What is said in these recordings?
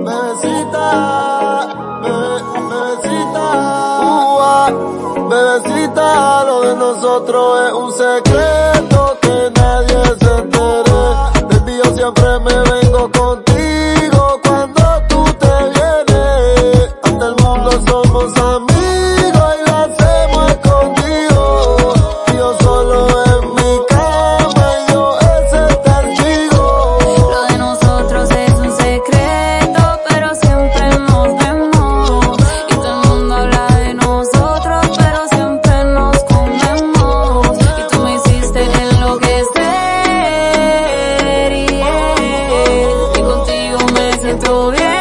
bebecita, lo de nosotros es un secreto que nadie se entere. Baby, yo siempre me vengo contigo cuando tú te vienes. Ante el mundo somos amigos y lo hacemos escondidos. Y yo solo en mi cama y yo es el testigo. Lo de nosotros es un secreto, pero siempre nos vemos. Y todo el mundo habla de nosotros, pero siempre nos comemos. Y tú me hiciste enloquecer, y contigo me siento bien.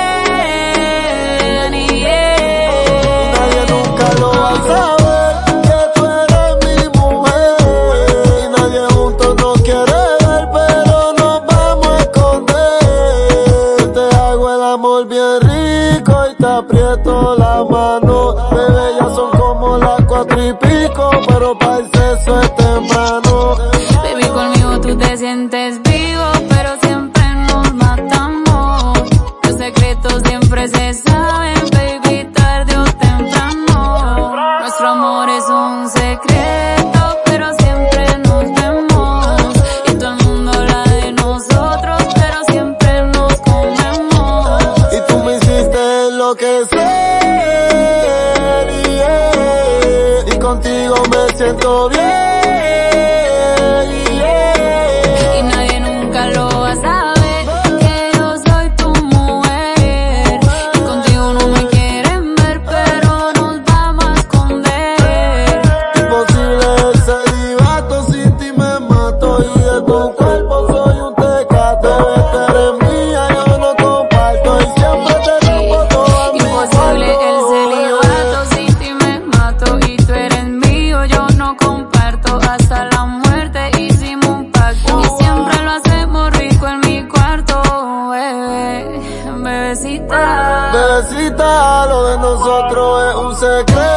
Nadie nunca lo va a saber que tú eres mi mujer. Y nadie juntos nos quiere ver, pero nos vamos a esconder. Te hago el amor bien rico y te aprieto la mano. Bebé, ya son como las 4:00, pero para el sexo es temprano. Baby, conmigo tú te sientes vivo, pero siempre nos matamos. Los secretos siempre se saben, baby, tarde o temprano. Nuestro amor es un secreto, pero siempre nos vemos. Y todo el mundo habla de nosotros, pero siempre nos comemos. Y tú me hiciste enloquecer, yeah. Y contigo me siento bien, yeah. Y nadie nunca lo va a saber, que yo soy tu mujer. Y contigo no me quieren ver, pero nos vamos a esconder. Imposible el celibato, sin ti me mato. Y de tu cuerpo soy un tecato. Bebé, tú eres mía, yo no comparto. Y siempre te rompo toda mi Imposible el celibato, sin ti me mato. Y tú eres mío, yo no comparto. Hasta la muerte hicimos un pacto. Y siempre lo hacemos rico en mi cuarto, bebé, bebecita. bebecita, lo de nosotros es un secreto.